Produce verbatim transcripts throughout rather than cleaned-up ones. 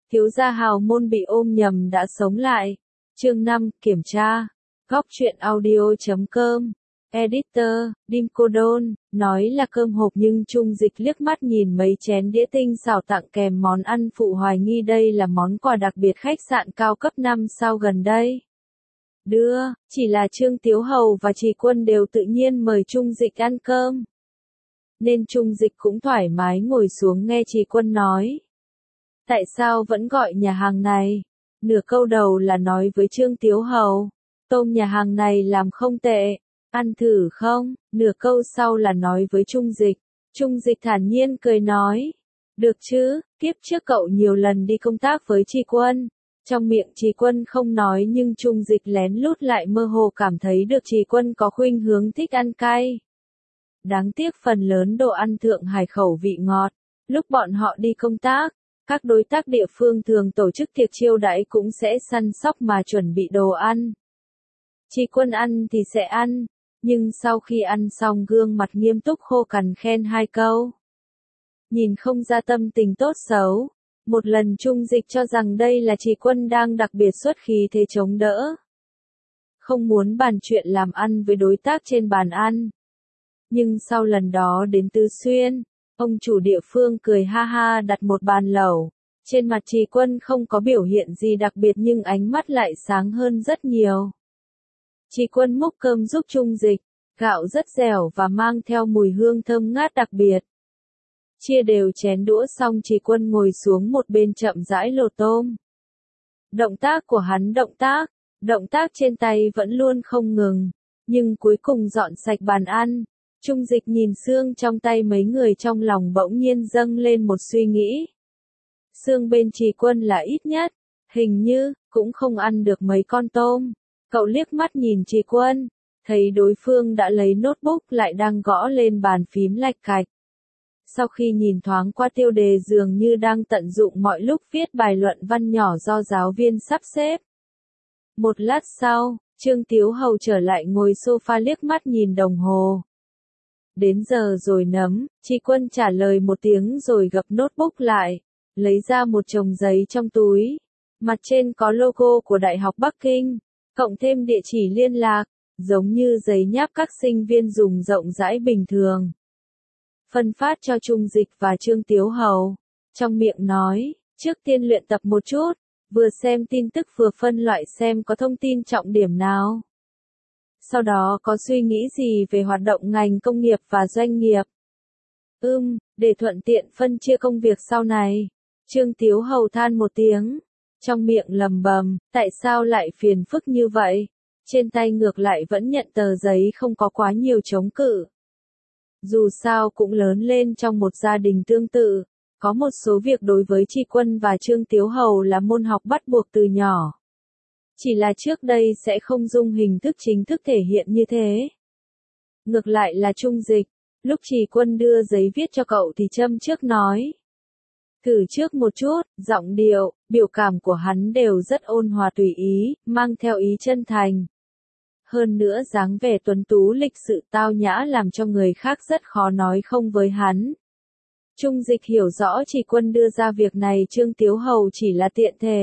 Thiếu gia hào môn bị ôm nhầm đã sống lại. Chương năm, kiểm tra. Góc truyện audio chấm com. Editor, Dimcodon, nói là cơm hộp nhưng Trung Dịch liếc mắt nhìn mấy chén đĩa tinh xảo tặng kèm món ăn phụ hoài nghi đây là món quà đặc biệt khách sạn cao cấp năm sao gần đây. Đưa, chỉ là Trương Tiếu Hầu và Trì Quân đều tự nhiên mời Trung Dịch ăn cơm. Nên Trung Dịch cũng thoải mái ngồi xuống nghe Trì Quân nói. Tại sao vẫn gọi nhà hàng này? Nửa câu đầu là nói với Trương Tiếu Hầu. Tôm nhà hàng này làm không tệ. Ăn thử không? Nửa câu sau là nói với Trung Dịch. Trung Dịch thản nhiên cười nói. Được chứ, kiếp trước cậu nhiều lần đi công tác với Trì Quân. Trong miệng Trì Quân không nói nhưng Trung Dịch lén lút lại mơ hồ cảm thấy được Trì Quân có khuynh hướng thích ăn cay. Đáng tiếc phần lớn đồ ăn Thượng Hải khẩu vị ngọt. Lúc bọn họ đi công tác, các đối tác địa phương thường tổ chức tiệc chiêu đãi cũng sẽ săn sóc mà chuẩn bị đồ ăn. Trì Quân ăn thì sẽ ăn, nhưng sau khi ăn xong gương mặt nghiêm túc khô cằn khen hai câu. Nhìn không ra tâm tình tốt xấu, một lần Trung Dịch cho rằng đây là Trì Quân đang đặc biệt xuất khí thế chống đỡ. Không muốn bàn chuyện làm ăn với đối tác trên bàn ăn. Nhưng sau lần đó đến Tứ Xuyên, ông chủ địa phương cười ha ha đặt một bàn lẩu. Trên mặt Trì Quân không có biểu hiện gì đặc biệt nhưng ánh mắt lại sáng hơn rất nhiều. Trì Quân múc cơm giúp Trung Dịch, gạo rất dẻo và mang theo mùi hương thơm ngát đặc biệt. Chia đều chén đũa xong Trì Quân ngồi xuống một bên chậm rãi lột tôm. Động tác của hắn động tác, động tác trên tay vẫn luôn không ngừng, nhưng cuối cùng dọn sạch bàn ăn. Trung Dịch nhìn xương trong tay mấy người trong lòng bỗng nhiên dâng lên một suy nghĩ. Xương bên Trì Quân là ít nhất, hình như, cũng không ăn được mấy con tôm. Cậu liếc mắt nhìn Trì Quân, thấy đối phương đã lấy notebook lại đang gõ lên bàn phím lạch cạch. Sau khi nhìn thoáng qua tiêu đề dường như đang tận dụng mọi lúc viết bài luận văn nhỏ do giáo viên sắp xếp. Một lát sau, Trương Tiếu Hầu trở lại ngồi sofa liếc mắt nhìn đồng hồ. Đến giờ rồi nấm, Trì Quân trả lời một tiếng rồi gập notebook lại, lấy ra một chồng giấy trong túi. Mặt trên có logo của Đại học Bắc Kinh, cộng thêm địa chỉ liên lạc, giống như giấy nháp các sinh viên dùng rộng rãi bình thường. Phân phát cho Trung Dịch và Trương Tiếu Hầu. Trong miệng nói, trước tiên luyện tập một chút, vừa xem tin tức vừa phân loại xem có thông tin trọng điểm nào. Sau đó có suy nghĩ gì về hoạt động ngành công nghiệp và doanh nghiệp. Ừm, để thuận tiện phân chia công việc sau này. Trương Tiếu Hầu than một tiếng. Trong miệng lầm bầm, tại sao lại phiền phức như vậy? Trên tay ngược lại vẫn nhận tờ giấy không có quá nhiều chống cự. Dù sao cũng lớn lên trong một gia đình tương tự, có một số việc đối với Trì Quân và Trương Tiếu Hầu là môn học bắt buộc từ nhỏ. Chỉ là trước đây sẽ không dùng hình thức chính thức thể hiện như thế. Ngược lại là Trung Dịch, lúc Trì Quân đưa giấy viết cho cậu thì châm trước nói. Thử trước một chút, giọng điệu, biểu cảm của hắn đều rất ôn hòa tùy ý, mang theo ý chân thành. Hơn nữa dáng vẻ tuấn tú lịch sự tao nhã làm cho người khác rất khó nói không với hắn. Trung Dịch hiểu rõ Trì Quân đưa ra việc này Trương Tiếu Hầu chỉ là tiện thể.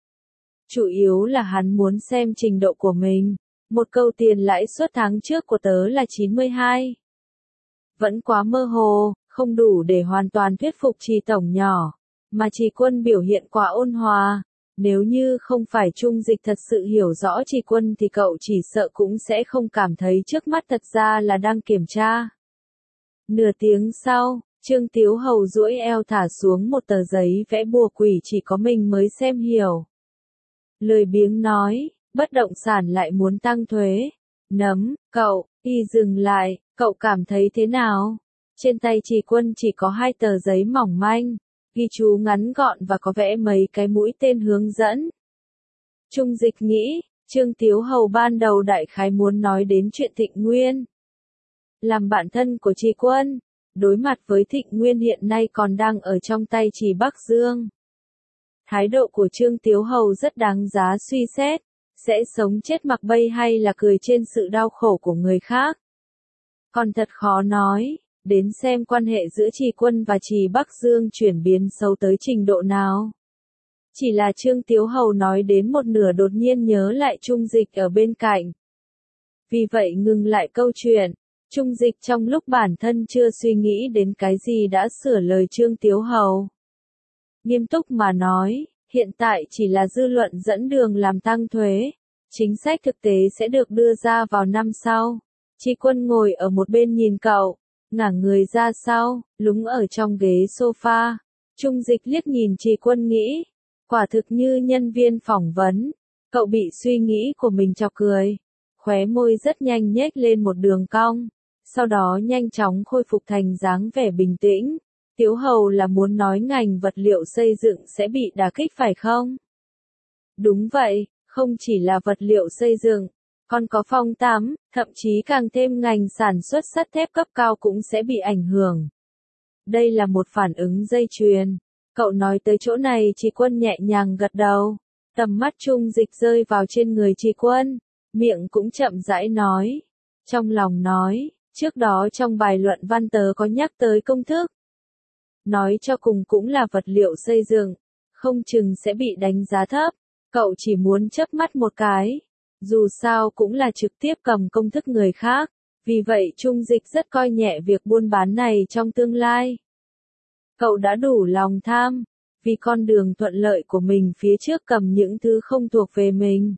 Chủ yếu là hắn muốn xem trình độ của mình. Một câu tiền lãi suất tháng trước của tớ là chín mươi hai. Vẫn quá mơ hồ, không đủ để hoàn toàn thuyết phục Trì tổng nhỏ. Mà Trì Quân biểu hiện quá ôn hòa. Nếu như không phải Trung Dịch thật sự hiểu rõ Trì Quân thì cậu chỉ sợ cũng sẽ không cảm thấy trước mắt thật ra là đang kiểm tra. Nửa tiếng sau, Trương Tiếu Hầu duỗi eo thả xuống một tờ giấy vẽ bùa quỷ chỉ có mình mới xem hiểu. Lười biếng nói, bất động sản lại muốn tăng thuế. Nấm, cậu, y dừng lại, cậu cảm thấy thế nào? Trên tay Trì Quân chỉ có hai tờ giấy mỏng manh, ghi chú ngắn gọn và có vẽ mấy cái mũi tên hướng dẫn. Trung Dịch nghĩ, Trương Tiếu Hầu ban đầu đại khái muốn nói đến chuyện Thịnh Nguyên. Làm bạn thân của Trì Quân, đối mặt với Thịnh Nguyên hiện nay còn đang ở trong tay Trì Bắc Dương. Thái độ của Trương Tiếu Hầu rất đáng giá suy xét, sẽ sống chết mặc bay hay là cười trên sự đau khổ của người khác. Còn thật khó nói, đến xem quan hệ giữa Trì Quân và Trì Bắc Dương chuyển biến xấu tới trình độ nào. Chỉ là Trương Tiếu Hầu nói đến một nửa đột nhiên nhớ lại Trung Dịch ở bên cạnh. Vì vậy ngừng lại câu chuyện. Trung Dịch trong lúc bản thân chưa suy nghĩ đến cái gì đã sửa lời Trương Tiếu Hầu. Nghiêm túc mà nói, hiện tại chỉ là dư luận dẫn đường làm tăng thuế. Chính sách thực tế sẽ được đưa ra vào năm sau. Tri Quân ngồi ở một bên nhìn cậu, ngả người ra sau, lúng ở trong ghế sofa. Trung Dịch liếc nhìn Tri Quân nghĩ, quả thực như nhân viên phỏng vấn. Cậu bị suy nghĩ của mình chọc cười. Khóe môi rất nhanh nhếch lên một đường cong. Sau đó nhanh chóng khôi phục thành dáng vẻ bình tĩnh. Tiếu Hầu là muốn nói ngành vật liệu xây dựng sẽ bị đả kích phải không? Đúng vậy, không chỉ là vật liệu xây dựng, còn có phòng tắm, thậm chí càng thêm ngành sản xuất sắt thép cấp cao cũng sẽ bị ảnh hưởng. Đây là một phản ứng dây chuyền. Cậu nói tới chỗ này Tri Quân nhẹ nhàng gật đầu. Tầm mắt Trung Dịch rơi vào trên người Tri Quân, miệng cũng chậm rãi nói. Trong lòng nói, trước đó trong bài luận văn tớ có nhắc tới công thức. Nói cho cùng cũng là vật liệu xây dựng, không chừng sẽ bị đánh giá thấp. Cậu chỉ muốn chớp mắt một cái. Dù sao cũng là trực tiếp cầm công thức người khác. Vì vậy Trung Dịch rất coi nhẹ việc buôn bán này trong tương lai. Cậu đã đủ lòng tham, vì con đường thuận lợi của mình phía trước cầm những thứ không thuộc về mình.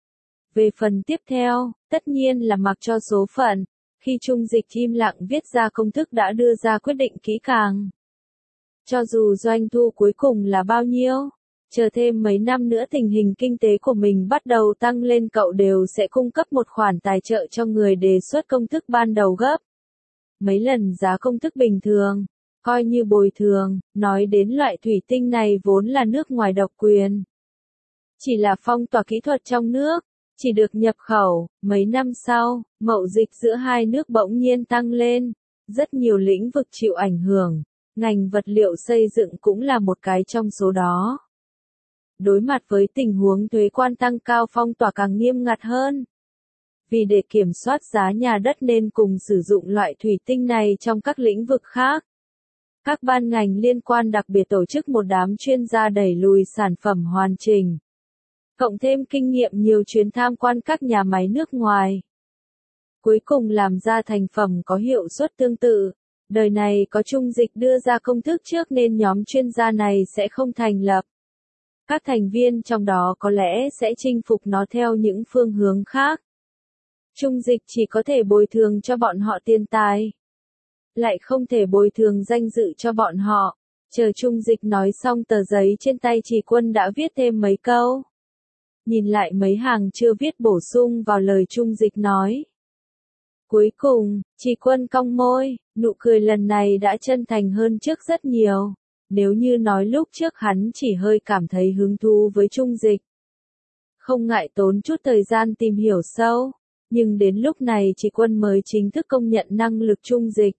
Về phần tiếp theo, tất nhiên là mặc cho số phận. Khi Trung Dịch im lặng viết ra công thức đã đưa ra quyết định kỹ càng. Cho dù doanh thu cuối cùng là bao nhiêu, chờ thêm mấy năm nữa tình hình kinh tế của mình bắt đầu tăng lên cậu đều sẽ cung cấp một khoản tài trợ cho người đề xuất công thức ban đầu gấp. Mấy lần giá công thức bình thường, coi như bồi thường, nói đến loại thủy tinh này vốn là nước ngoài độc quyền. Chỉ là phong tỏa kỹ thuật trong nước, chỉ được nhập khẩu, mấy năm sau, mậu dịch giữa hai nước bỗng nhiên tăng lên, rất nhiều lĩnh vực chịu ảnh hưởng, ngành vật liệu xây dựng cũng là một cái trong số đó. Đối mặt với tình huống thuế quan tăng cao phong tỏa càng nghiêm ngặt hơn. Vì để kiểm soát giá nhà đất nên cùng sử dụng loại thủy tinh này trong các lĩnh vực khác. Các ban ngành liên quan đặc biệt tổ chức một đám chuyên gia đẩy lùi sản phẩm hoàn chỉnh. Cộng thêm kinh nghiệm nhiều chuyến tham quan các nhà máy nước ngoài. Cuối cùng làm ra thành phẩm có hiệu suất tương tự. Đời này có Trung Dịch đưa ra công thức trước nên nhóm chuyên gia này sẽ không thành lập. Các thành viên trong đó có lẽ sẽ chinh phục nó theo những phương hướng khác. Trung Dịch chỉ có thể bồi thường cho bọn họ tiền tài. Lại không thể bồi thường danh dự cho bọn họ. Chờ Trung Dịch nói xong tờ giấy trên tay Tri Quân đã viết thêm mấy câu. Nhìn lại mấy hàng chưa viết bổ sung vào lời Trung Dịch nói. Cuối cùng, Tri Quân cong môi, nụ cười lần này đã chân thành hơn trước rất nhiều. Nếu như nói lúc trước hắn chỉ hơi cảm thấy hứng thú với Trung Dịch. Không ngại tốn chút thời gian tìm hiểu sâu. Nhưng đến lúc này Tri Quân mới chính thức công nhận năng lực Trung Dịch.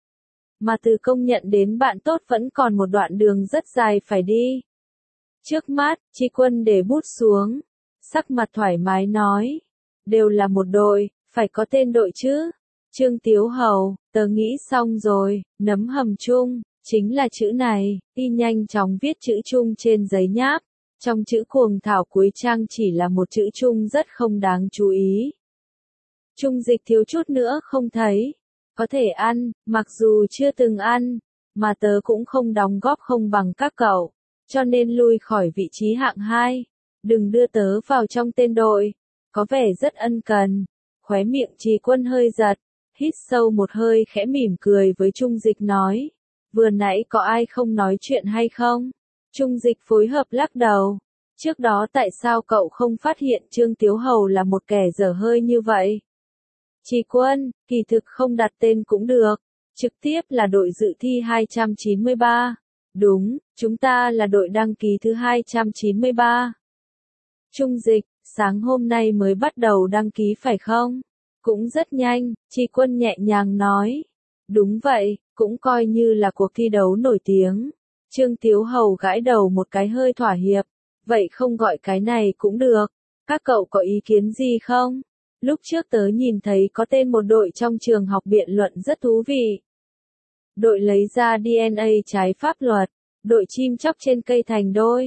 Mà từ công nhận đến bạn tốt vẫn còn một đoạn đường rất dài phải đi. Trước mắt, Tri Quân để bút xuống. Sắc mặt thoải mái nói. Đều là một đội, phải có tên đội chứ. Trương Tiếu Hầu, tớ nghĩ xong rồi, nấm hầm chung, chính là chữ này, y nhanh chóng viết chữ chung trên giấy nháp. Trong chữ cuồng thảo cuối trang chỉ là một chữ chung rất không đáng chú ý. Trung Dịch thiếu chút nữa không thấy. Có thể ăn, mặc dù chưa từng ăn, mà tớ cũng không đóng góp không bằng các cậu, cho nên lui khỏi vị trí hạng hai. Đừng đưa tớ vào trong tên đội, có vẻ rất ân cần. Khóe miệng Tri Quân hơi giật, hít sâu một hơi khẽ mỉm cười với Trung Dịch nói, vừa nãy có ai không nói chuyện hay không? Trung Dịch phối hợp lắc đầu, trước đó tại sao cậu không phát hiện Trương Tiếu Hầu là một kẻ dở hơi như vậy? Tri Quân, kỳ thực không đặt tên cũng được, trực tiếp là đội dự thi hai trăm chín mươi ba. Đúng, chúng ta là đội đăng ký thứ hai trăm chín mươi ba. Trung Dịch, sáng hôm nay mới bắt đầu đăng ký phải không? Cũng rất nhanh, Tri Quân nhẹ nhàng nói. Đúng vậy, cũng coi như là cuộc thi đấu nổi tiếng. Trương Tiếu Hầu gãi đầu một cái hơi thỏa hiệp. Vậy không gọi cái này cũng được. Các cậu có ý kiến gì không? Lúc trước tớ nhìn thấy có tên một đội trong trường học biện luận rất thú vị. Đội lấy ra đê en a trái pháp luật, đội chim chóc trên cây thành đôi.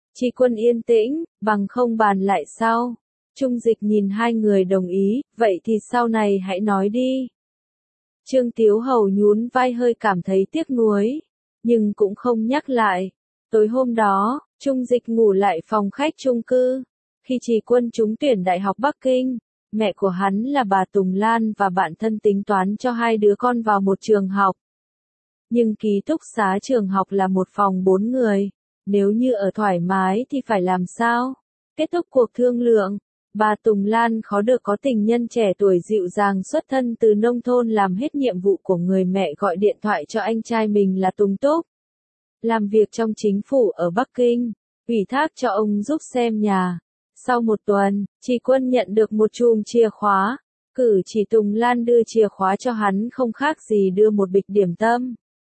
Tri Quân yên tĩnh, bằng không bàn lại sau. Trung Dịch nhìn hai người đồng ý, vậy thì sau này hãy nói đi. Trương Tiếu Hầu nhún vai hơi cảm thấy tiếc nuối, nhưng cũng không nhắc lại. Tối hôm đó, Trung Dịch ngủ lại phòng khách chung cư. Khi Tri Quân trúng tuyển Đại học Bắc Kinh, mẹ của hắn là bà Tùng Lan và bạn thân tính toán cho hai đứa con vào một trường học. Nhưng ký túc xá trường học là một phòng bốn người, nếu như ở thoải mái thì phải làm sao? Kết thúc cuộc thương lượng, bà Tùng Lan khó được có tình nhân trẻ tuổi dịu dàng xuất thân từ nông thôn làm hết nhiệm vụ của người mẹ, gọi điện thoại cho anh trai mình là Tùng Túc. Làm việc trong chính phủ ở Bắc Kinh, ủy thác cho ông giúp xem nhà. Sau một tuần, Tri Quân nhận được một chùm chìa khóa, cử chỉ Tùng Lan đưa chìa khóa cho hắn không khác gì đưa một bịch điểm tâm.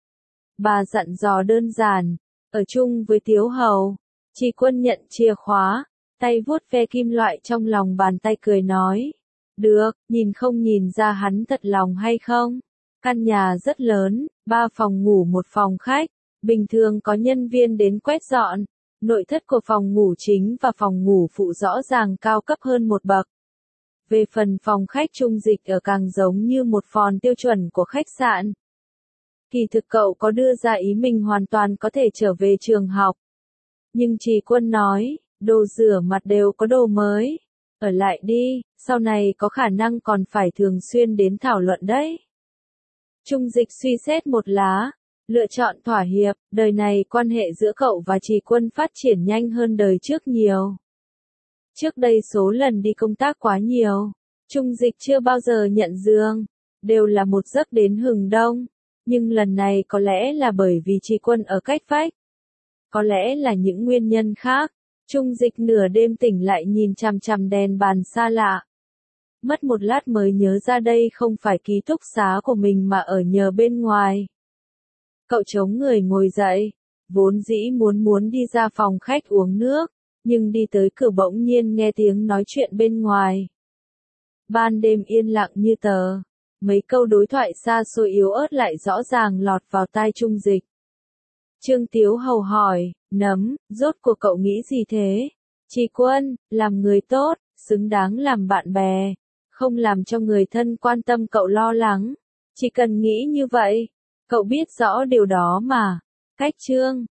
Bà dặn dò đơn giản, ở chung với Tiếu Hầu. Tri Quân nhận chìa khóa, tay vuốt ve kim loại trong lòng bàn tay cười nói. Được, nhìn không nhìn ra hắn thật lòng hay không? Căn nhà rất lớn, ba phòng ngủ một phòng khách, bình thường có nhân viên đến quét dọn. Nội thất của phòng ngủ chính và phòng ngủ phụ rõ ràng cao cấp hơn một bậc. Về phần phòng khách Trung Dịch ở càng giống như một phòng tiêu chuẩn của khách sạn. Kỳ thực cậu có đưa ra ý mình hoàn toàn có thể trở về trường học. Nhưng Tri Quân nói, đồ rửa mặt đều có đồ mới. Ở lại đi, sau này có khả năng còn phải thường xuyên đến thảo luận đấy. Trung Dịch suy xét một lá. Lựa chọn thỏa hiệp, đời này quan hệ giữa cậu và Tri Quân phát triển nhanh hơn đời trước nhiều. Trước đây số lần đi công tác quá nhiều, Trung Dịch chưa bao giờ nhận giường, đều là một giấc đến hừng đông. Nhưng lần này có lẽ là bởi vì Tri Quân ở cách vách. Có lẽ là những nguyên nhân khác, Trung Dịch nửa đêm tỉnh lại nhìn chằm chằm đèn bàn xa lạ. Mất một lát mới nhớ ra đây không phải ký túc xá của mình mà ở nhờ bên ngoài. Cậu chống người ngồi dậy, vốn dĩ muốn muốn đi ra phòng khách uống nước, nhưng đi tới cửa bỗng nhiên nghe tiếng nói chuyện bên ngoài. Ban đêm yên lặng như tờ, mấy câu đối thoại xa xôi yếu ớt lại rõ ràng lọt vào tai Trung Dịch. Trương Tiếu Hầu hỏi, nấm, rốt cuộc cậu nghĩ gì thế? Tri Quân, làm người tốt, xứng đáng làm bạn bè, không làm cho người thân quan tâm cậu lo lắng. Chỉ cần nghĩ như vậy. Cậu biết rõ điều đó mà. Cách chương